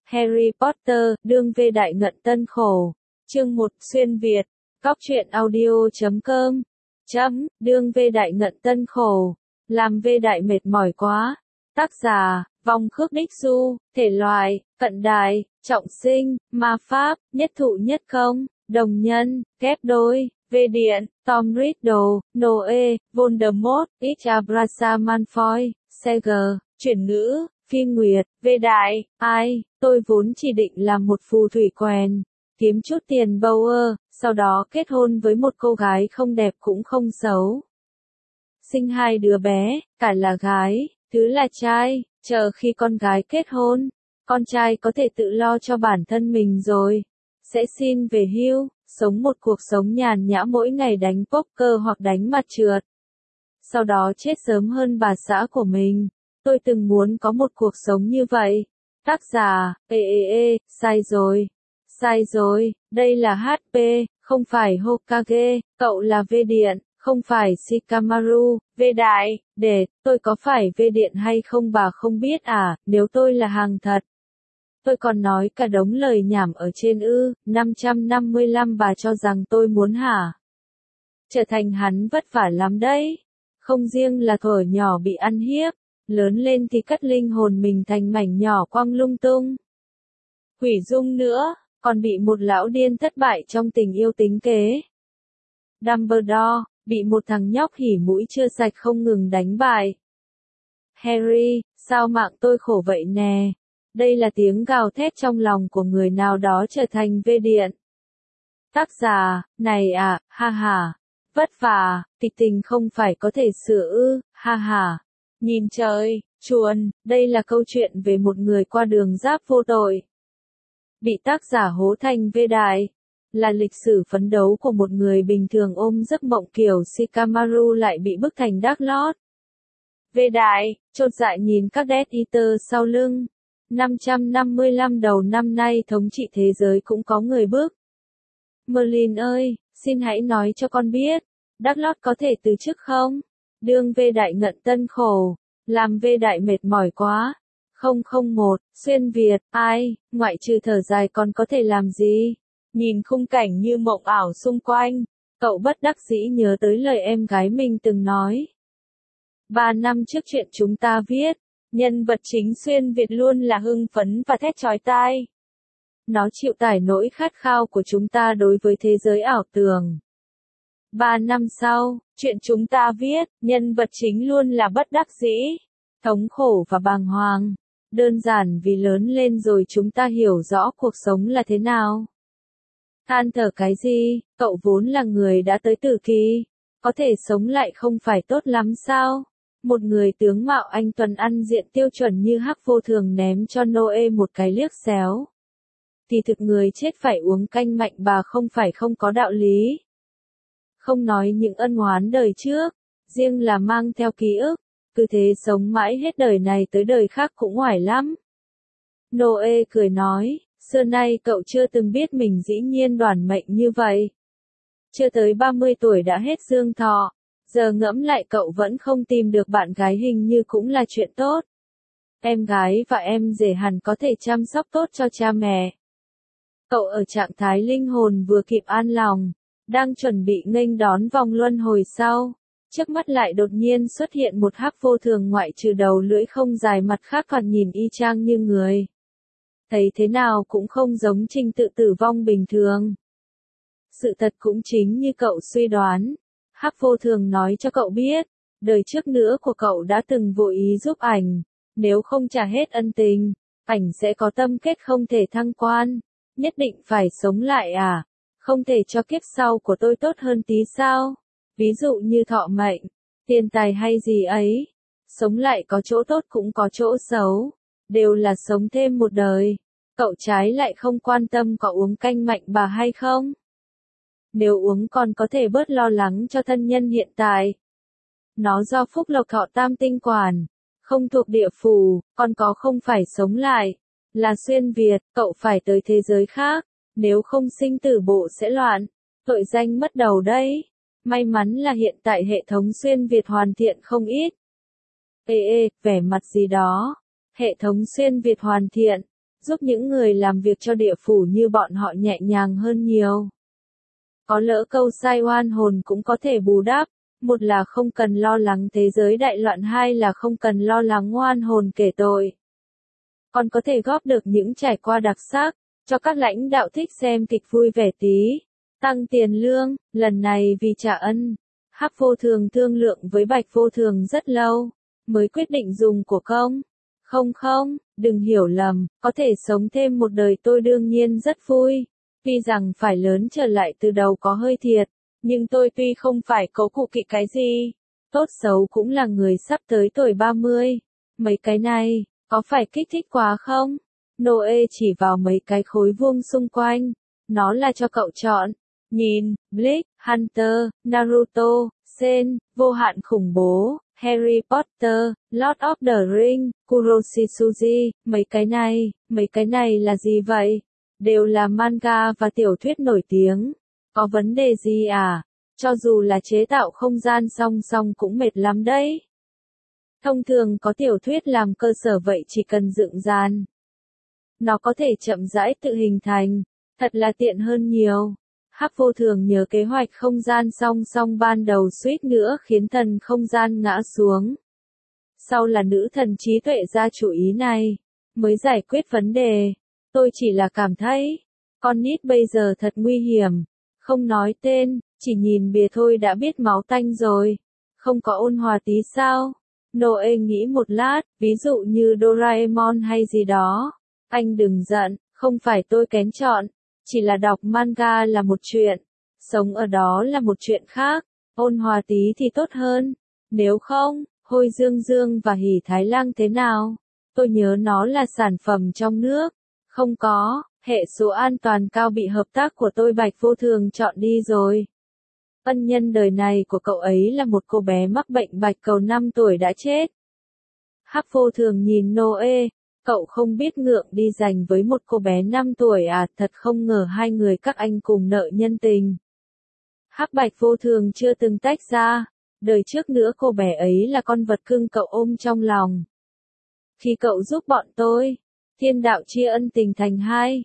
Harry Potter, đương vê đại ngận tân khổ. Chương 1, xuyên Việt. Cóc truyện audio.com. Đương vê đại ngận tân khổ. Làm vê đại mệt mỏi quá. Tác giả, Vong Khước Đích Du. Thể loại, cận đại, trọng sinh, ma pháp, nhất thụ nhất không, đồng nhân, ghép đôi, vê điện, Tom Riddle, Noe, Voldemort, Abraham Malfoy, Seger. Chuyển ngữ, phim nguyệt, vê đại, ai, tôi vốn chỉ định làm một phù thủy quèn, kiếm chút tiền Bower, sau đó kết hôn với một cô gái không đẹp cũng không xấu. Sinh 2 đứa bé, cả là gái, thứ là trai, chờ khi con gái kết hôn, con trai có thể tự lo cho bản thân mình rồi. Sẽ xin về hưu, sống một cuộc sống nhàn nhã mỗi ngày đánh poker hoặc đánh mặt trượt. Sau đó chết sớm hơn bà xã của mình. Tôi từng muốn có một cuộc sống như vậy. Tác giả, sai rồi, đây là HP, không phải Hokage, cậu là V điện, không phải Shikamaru, V đại, để, tôi có phải V điện hay không bà không biết à, nếu tôi là hàng thật. Tôi còn nói cả đống lời nhảm ở trên 555 bà cho rằng tôi muốn hả? Trở thành hắn vất vả lắm đấy. Không riêng là thuở nhỏ bị ăn hiếp, lớn lên thì cắt linh hồn mình thành mảnh nhỏ quăng lung tung. Hủy dung nữa, còn bị một lão điên thất bại trong tình yêu tính kế. Dumbledore, bị một thằng nhóc hỉ mũi chưa sạch không ngừng đánh bại. Harry, sao mạng tôi khổ vậy nè? Đây là tiếng gào thét trong lòng của người nào đó trở thành vê điện. Tác giả, này à, ha ha. Vất vả, kịch tình không phải có thể sửa ha ha. Nhìn trời, chuồn, đây là câu chuyện về một người qua đường giáp vô tội. Bị tác giả hố thành vê đại. Là lịch sử phấn đấu của một người bình thường ôm giấc mộng kiểu Shikamaru lại bị bức thành Dark Lord. Vê đại, chột dạ nhìn các Death Eater sau lưng. 555 đầu năm nay thống trị thế giới cũng có người bước. Merlin ơi, xin hãy nói cho con biết, Dark Lord có thể từ chức không? Đương vê đại ngận tân khổ, làm vê đại mệt mỏi quá. 001, xuyên Việt, ai, ngoại trừ thở dài còn có thể làm gì? Nhìn khung cảnh như mộng ảo xung quanh, cậu bất đắc dĩ nhớ tới lời em gái mình từng nói. 3 năm trước chuyện chúng ta viết, nhân vật chính xuyên Việt luôn là hưng phấn và thét chói tai. Nó chịu tải nỗi khát khao của chúng ta đối với thế giới ảo tưởng. 3 năm sau, chuyện chúng ta viết, nhân vật chính luôn là bất đắc dĩ, thống khổ và bàng hoàng. Đơn giản vì lớn lên rồi chúng ta hiểu rõ cuộc sống là thế nào. Than thở cái gì, cậu vốn là người đã tới tử kỳ. Có thể sống lại không phải tốt lắm sao? Một người tướng mạo anh tuấn ăn diện tiêu chuẩn như Hắc Vô Thường ném cho Noe một cái liếc xéo. Thì thực người chết phải uống canh mạnh bà không phải không có đạo lý. Không nói những ân oán đời trước, riêng là mang theo ký ức, cứ thế sống mãi hết đời này tới đời khác cũng oải lắm. Noe cười nói, xưa nay cậu chưa từng biết mình dĩ nhiên đoản mệnh như vậy. Chưa tới 30 tuổi đã hết dương thọ, giờ ngẫm lại cậu vẫn không tìm được bạn gái hình như cũng là chuyện tốt. Em gái và em rể hẳn có thể chăm sóc tốt cho cha mẹ. Cậu ở trạng thái linh hồn vừa kịp an lòng, đang chuẩn bị nghênh đón vòng luân hồi sau. Trước mắt lại đột nhiên xuất hiện một Hắc Vô Thường ngoại trừ đầu lưỡi không dài mặt khác còn nhìn y chang như người. Thấy thế nào cũng không giống trình tự tử vong bình thường. Sự thật cũng chính như cậu suy đoán. Hắc Vô Thường nói cho cậu biết, đời trước nữa của cậu đã từng vô ý giúp ảnh. Nếu không trả hết ân tình, ảnh sẽ có tâm kết không thể thăng quan. Nhất định phải sống lại à? Không thể cho kiếp sau của tôi tốt hơn tí sao? Ví dụ như thọ mệnh, tiền tài hay gì ấy. Sống lại có chỗ tốt cũng có chỗ xấu. Đều là sống thêm một đời. Cậu trái lại không quan tâm có uống canh mạnh bà hay không? Nếu uống còn có thể bớt lo lắng cho thân nhân hiện tại. Nó do phúc lộc thọ tam tinh quản. Không thuộc địa phủ, còn có không phải sống lại. Là xuyên Việt, cậu phải tới thế giới khác. Nếu không sinh tử bộ sẽ loạn. Tội danh mất đầu đấy. May mắn là hiện tại hệ thống xuyên Việt hoàn thiện không ít. Vẻ mặt gì đó. Hệ thống xuyên Việt hoàn thiện. giúp những người làm việc cho địa phủ như bọn họ nhẹ nhàng hơn nhiều. Có lỡ câu sai oan hồn cũng có thể bù đắp, một là không cần lo lắng thế giới đại loạn, hai là không cần lo lắng oan hồn kể tội. Còn có thể góp được những trải qua đặc sắc, cho các lãnh đạo thích xem kịch vui vẻ tí. Tăng tiền lương, lần này vì trả ân. Hắc Vô Thường thương lượng với Bạch Vô Thường rất lâu, mới quyết định dùng của công. Không, đừng hiểu lầm, có thể sống thêm một đời tôi đương nhiên rất vui. Tuy rằng phải lớn trở lại từ đầu có hơi thiệt, nhưng tôi tuy không phải cố cụ kỵ cái gì, tốt xấu cũng là người sắp tới tuổi 30. Mấy cái này, có phải kích thích quá không? Noe chỉ vào mấy cái khối vuông xung quanh, nó là cho cậu chọn. Nhìn, Bleach, Hunter, Naruto, Sen, Vô hạn khủng bố, Harry Potter, Lord of the Rings, Kuroshitsuji, mấy cái này là gì vậy? Đều là manga và tiểu thuyết nổi tiếng. Có vấn đề gì à? Cho dù là chế tạo không gian song song cũng mệt lắm đấy. Thông thường có tiểu thuyết làm cơ sở, vậy chỉ cần dựng dàn. Nó có thể chậm rãi tự hình thành, thật là tiện hơn nhiều. Hắc Vô Thường nhớ kế hoạch không gian song song ban đầu suýt nữa khiến thần không gian ngã xuống. Sau là nữ thần trí tuệ ra chủ ý này, mới giải quyết vấn đề. Tôi chỉ là cảm thấy, con nít bây giờ thật nguy hiểm. Không nói tên, chỉ nhìn bìa thôi đã biết máu tanh rồi. Không có ôn hòa tí sao? Noe nghĩ một lát, ví dụ như Doraemon hay gì đó. Anh đừng giận, không phải tôi kén chọn. Chỉ là đọc manga là một chuyện, sống ở đó là một chuyện khác, ôn hòa tí thì tốt hơn. Nếu không, Hôi Dương Dương và Hỉ Thái Lang thế nào? Tôi nhớ nó là sản phẩm trong nước. Không có, hệ số an toàn cao bị hợp tác của tôi Bạch Vô Thường chọn đi rồi. Ân nhân đời này của cậu ấy là một cô bé mắc bệnh bạch cầu 5 tuổi đã chết. Hắc Vô Thường nhìn Noe. Cậu không biết ngượng đi giành với một cô bé 5 tuổi à, thật không ngờ hai người các anh cùng nợ nhân tình. Hắc Bạch Vô Thường chưa từng tách ra, đời trước nữa cô bé ấy là con vật cưng cậu ôm trong lòng. Khi cậu giúp bọn tôi, thiên đạo chia ân tình thành hai.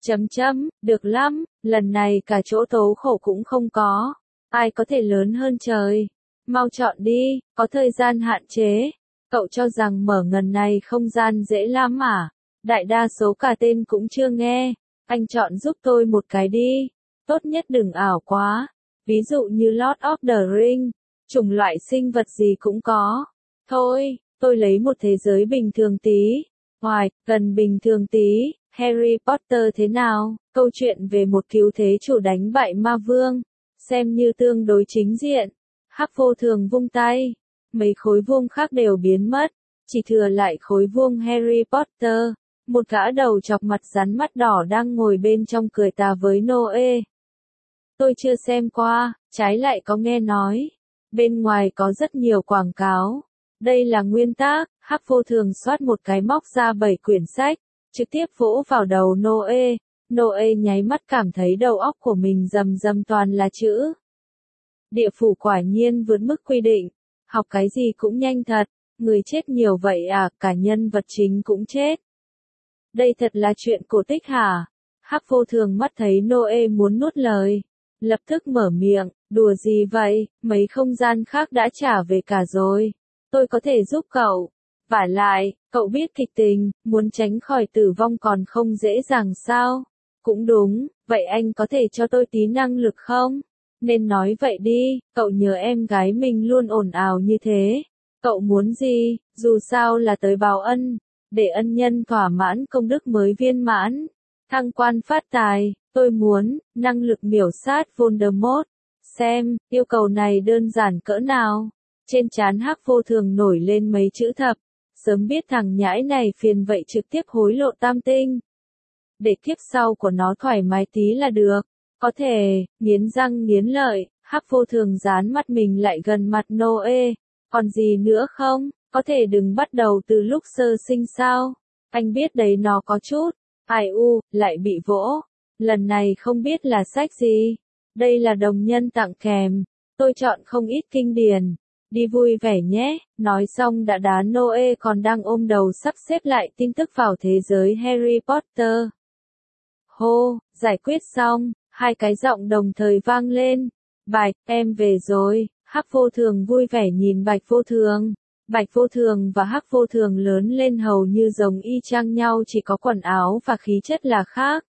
Được lắm, lần này cả chỗ tố khổ cũng không có. Ai có thể lớn hơn trời? Mau chọn đi, có thời gian hạn chế. Cậu cho rằng mở ngần này không gian dễ lắm à? Đại đa số cả tên cũng chưa nghe. Anh chọn giúp tôi một cái đi. Tốt nhất đừng ảo quá. Ví dụ như Lord of the Rings. Chủng loại sinh vật gì cũng có. Thôi, tôi lấy một thế giới bình thường tí. Gần bình thường tí. Harry Potter thế nào? Câu chuyện về một cứu thế chủ đánh bại ma vương. Xem như tương đối chính diện. Hắc Vô Thường vung tay. Mấy khối vuông khác đều biến mất, chỉ thừa lại khối vuông Harry Potter. Một gã đầu chọc mặt rắn mắt đỏ đang ngồi bên trong cười tà với Noe. Tôi chưa xem qua, trái lại có nghe nói. Bên ngoài có rất nhiều quảng cáo. Đây là nguyên tắc. Hắc Vô Thường xoát một cái móc ra 7 quyển sách, trực tiếp vỗ vào đầu Noe. Noe nháy mắt cảm thấy đầu óc của mình rầm toàn là chữ. Địa phủ quả nhiên vượt mức quy định. Học cái gì cũng nhanh thật, người chết nhiều vậy à, cả nhân vật chính cũng chết. Đây thật là chuyện cổ tích hả? Hắc Vô Thường mắt thấy Noe muốn nuốt lời, lập tức mở miệng, đùa gì vậy, mấy không gian khác đã trả về cả rồi. Tôi có thể giúp cậu. Vả lại, cậu biết kịch tình, muốn tránh khỏi tử vong còn không dễ dàng sao? Cũng đúng, vậy anh có thể cho tôi tí năng lực không? Nên nói vậy đi, cậu nhớ em gái mình luôn ồn ào như thế. Cậu muốn gì, dù sao là tới báo ân, để ân nhân thỏa mãn công đức mới viên mãn. Thăng quan phát tài, tôi muốn, năng lực miểu sát Voldemort. Xem, yêu cầu này đơn giản cỡ nào. Trên trán Hắc Vô Thường nổi lên mấy chữ thập. Sớm biết thằng nhãi này phiền vậy trực tiếp hối lộ tam tinh. Để kiếp sau của nó thoải mái tí là được. Có thể, nghiến răng nghiến lợi, Hắc Vô Thường dán mắt mình lại gần mặt Noe. Còn gì nữa không? Có thể đừng bắt đầu từ lúc sơ sinh sao? Anh biết đấy nó có chút. Ai u, lại bị vỗ. Lần này không biết là sách gì. Đây là đồng nhân tặng kèm. Tôi chọn không ít kinh điển. đi vui vẻ nhé, nói xong đã đá Noe còn đang ôm đầu sắp xếp lại tin tức vào thế giới Harry Potter. Hô, giải quyết xong, hai cái giọng đồng thời vang lên. Bạch, em về rồi, Hắc Vô Thường vui vẻ nhìn Bạch Vô Thường. Bạch Vô Thường và Hắc Vô Thường lớn lên hầu như giống y chang nhau, chỉ có quần áo và khí chất là khác.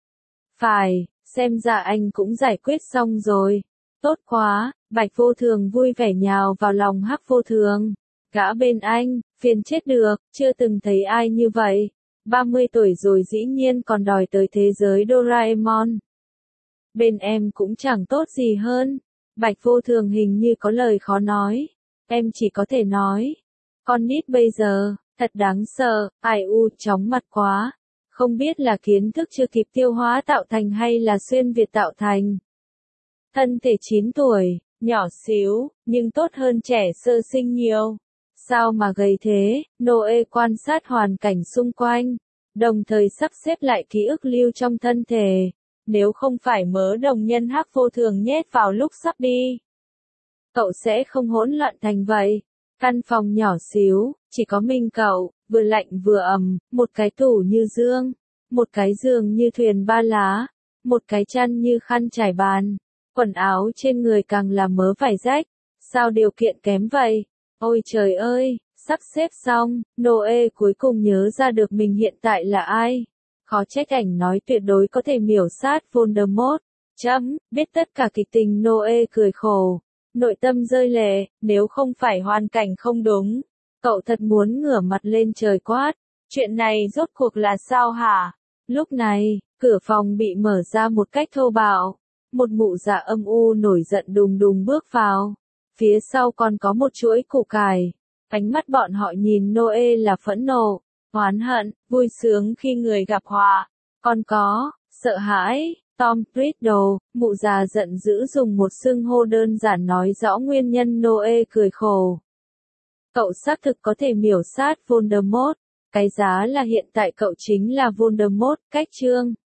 Phải, xem ra anh cũng giải quyết xong rồi. Tốt quá, Bạch Vô Thường vui vẻ nhào vào lòng Hắc Vô Thường. Gã bên anh, phiền chết được, chưa từng thấy ai như vậy. 30 tuổi rồi dĩ nhiên còn đòi tới thế giới Doraemon. Bên em cũng chẳng tốt gì hơn. Bạch Vô Thường hình như có lời khó nói. Em chỉ có thể nói. Con nít bây giờ, thật đáng sợ, ai u chóng mặt quá. Không biết là kiến thức chưa kịp tiêu hóa tạo thành hay là xuyên Việt tạo thành. Thân thể 9 tuổi, nhỏ xíu, nhưng tốt hơn trẻ sơ sinh nhiều. Sao mà gầy thế? Noe quan sát hoàn cảnh xung quanh, đồng thời sắp xếp lại ký ức lưu trong thân thể. Nếu không phải mớ đồng nhân Hắc Vô Thường nhét vào lúc sắp đi, cậu sẽ không hỗn loạn thành vậy. Căn phòng nhỏ xíu, chỉ có mình cậu, vừa lạnh vừa ẩm, một cái tủ như dương, một cái giường như thuyền ba lá, một cái chăn như khăn trải bàn, quần áo trên người càng là mớ vải rách. Sao điều kiện kém vậy? Ôi trời ơi, sắp xếp xong, Noe cuối cùng nhớ ra được mình hiện tại là ai. Khó trách ảnh nói tuyệt đối có thể miểu sát Voldemort. Biết tất cả kịch tình Noe cười khổ. Nội tâm rơi lệ, nếu không phải hoàn cảnh không đúng. Cậu thật muốn ngửa mặt lên trời quát. Chuyện này rốt cuộc là sao hả? Lúc này, cửa phòng bị mở ra một cách thô bạo. Một mụ già âm u nổi giận đùng đùng bước vào. Phía sau còn có một chuỗi củ cải. Ánh mắt bọn họ nhìn Noe là phẫn nộ, oán hận, vui sướng khi người gặp họa. Còn có, sợ hãi. Tom Riddle, mụ già giận dữ dùng một xưng hô đơn giản nói rõ nguyên nhân. Noe cười khổ. Cậu xác thực có thể miểu sát Voldemort. Cái giá là hiện tại cậu chính là Voldemort. Cách chương